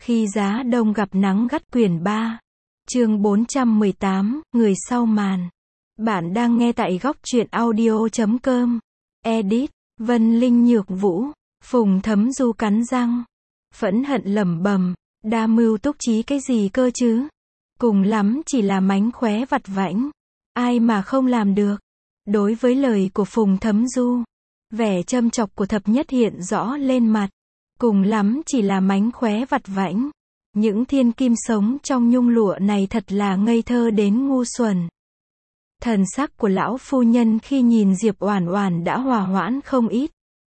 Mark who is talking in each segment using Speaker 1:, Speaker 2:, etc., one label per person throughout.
Speaker 1: Khi giá đông gặp nắng gắt quyển 3. Chương 418, người sau màn. Bạn đang nghe tại góc truyện audio.com. Edit, Vân Linh Nhược Vũ, Phùng Thấm Du cắn răng. Phẫn hận lẩm bẩm, đa mưu túc trí cái gì cơ chứ? Cùng lắm chỉ là mánh khóe vặt vãnh. Ai mà không làm được? Đối với lời của Phùng Thấm Du, vẻ châm chọc của thập nhất hiện rõ lên mặt. Cùng lắm chỉ là mánh khóe vặt vãnh. Những thiên kim sống trong nhung lụa này thật là ngây thơ đến ngu xuẩn. Thần sắc của lão phu nhân khi nhìn Diệp Oản Oản đã hòa hoãn không ít.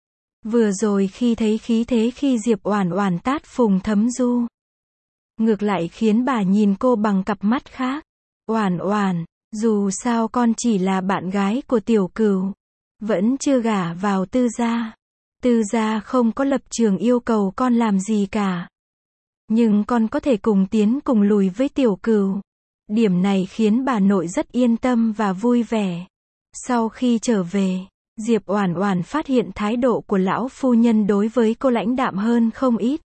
Speaker 1: Vừa rồi khi thấy khí thế khi Diệp Oản Oản tát Phùng Thấm Du, ngược lại khiến bà nhìn cô bằng cặp mắt khác. Oản Oản, dù sao con chỉ là bạn gái của Tiểu Cửu, vẫn chưa gả vào Tư gia. Tư gia không có lập trường yêu cầu con làm gì cả. Nhưng con có thể cùng tiến cùng lùi với Tiểu Cửu. Điểm này khiến bà nội rất yên tâm và vui vẻ. Sau khi trở về, Diệp Oản Oản phát hiện thái độ của lão phu nhân đối với cô lãnh đạm hơn không ít.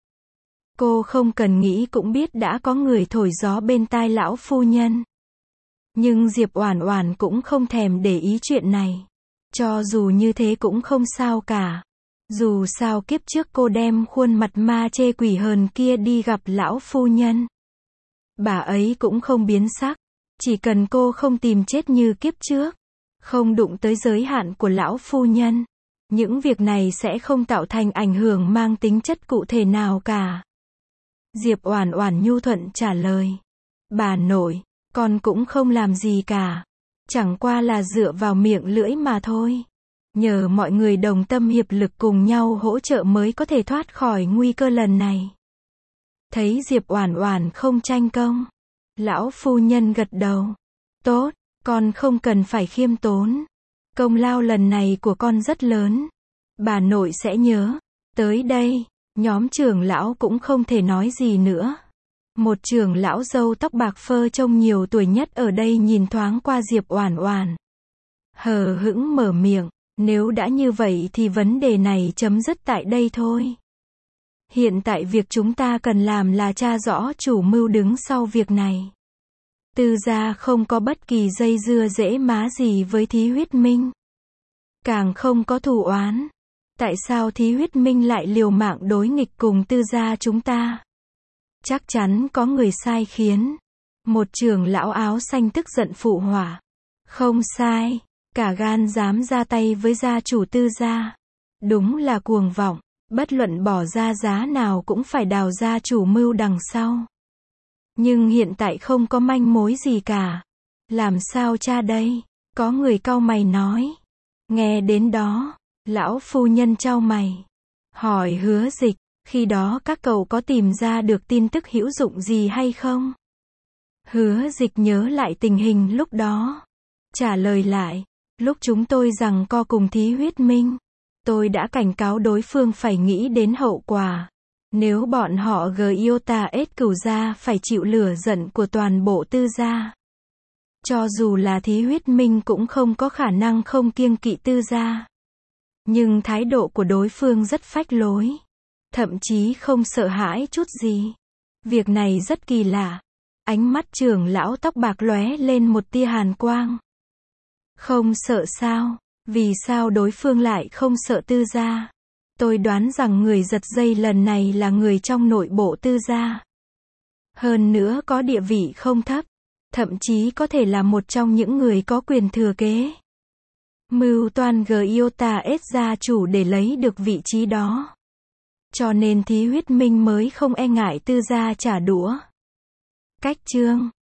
Speaker 1: Cô không cần nghĩ cũng biết đã có người thổi gió bên tai lão phu nhân. Nhưng Diệp Oản Oản cũng không thèm để ý chuyện này. Cho dù như thế cũng không sao cả. Dù sao kiếp trước cô đem khuôn mặt ma chê quỷ hờn kia đi gặp lão phu nhân, bà ấy cũng không biến sắc. Chỉ cần cô không tìm chết như kiếp trước, không đụng tới giới hạn của lão phu nhân, những việc này sẽ không tạo thành ảnh hưởng mang tính chất cụ thể nào cả. Diệp Oản Oản nhu thuận trả lời. Bà nội, con cũng không làm gì cả. Chẳng qua là dựa vào miệng lưỡi mà thôi. Nhờ mọi người đồng tâm hiệp lực cùng nhau hỗ trợ mới có thể thoát khỏi nguy cơ lần này. Thấy Diệp Oản Oản không tranh công, lão phu nhân gật đầu. Tốt, con không cần phải khiêm tốn. Công lao lần này của con rất lớn. Bà nội sẽ nhớ. Tới đây, nhóm trưởng lão cũng không thể nói gì nữa. Một trưởng lão râu tóc bạc phơ trông nhiều tuổi nhất ở đây nhìn thoáng qua Diệp Oản Oản, hờ hững mở miệng. Nếu đã như vậy thì vấn đề này chấm dứt tại đây thôi. Hiện tại việc chúng ta cần làm là tra rõ chủ mưu đứng sau việc này. Tư gia không có bất kỳ dây dưa dễ má gì với Thí Huyết Minh. Càng không có thù oán. Tại sao Thí Huyết Minh lại liều mạng đối nghịch cùng Tư gia chúng ta? Chắc chắn có người sai khiến. Một trưởng lão áo xanh tức giận phụ họa. Không sai. Cả gan dám ra tay với gia chủ Tư gia. Đúng là cuồng vọng, bất luận bỏ ra giá nào cũng phải đào ra chủ mưu đằng sau. Nhưng hiện tại không có manh mối gì cả. Làm sao tra đây? Có người cau mày nói. Nghe đến đó, lão phu nhân chau mày. Hỏi Hứa Dịch, khi đó các cậu có tìm ra được tin tức hữu dụng gì hay không? Hứa Dịch nhớ lại tình hình lúc đó. Trả lời lại. Lúc chúng tôi giằng co cùng Thí Huyết Minh, tôi đã cảnh cáo đối phương phải nghĩ đến hậu quả. Nếu bọn họ Giota S Cửu gia phải chịu lửa giận của toàn bộ Tư gia. Cho dù là Thí Huyết Minh cũng không có khả năng không kiêng kỵ Tư gia. Nhưng thái độ của đối phương rất phách lối. Thậm chí không sợ hãi chút gì. Việc này rất kỳ lạ. Ánh mắt trưởng lão tóc bạc lóe lên một tia hàn quang. Không sợ sao? Vì sao đối phương lại không sợ Tư gia? Tôi đoán rằng người giật dây lần này là người trong nội bộ Tư gia. Hơn nữa có địa vị không thấp. Thậm chí có thể là một trong những người có quyền thừa kế. Mưu toan Giota S gia chủ để lấy được vị trí đó. Cho nên Thí Huyết Minh mới không e ngại Tư gia trả đũa. Cách chương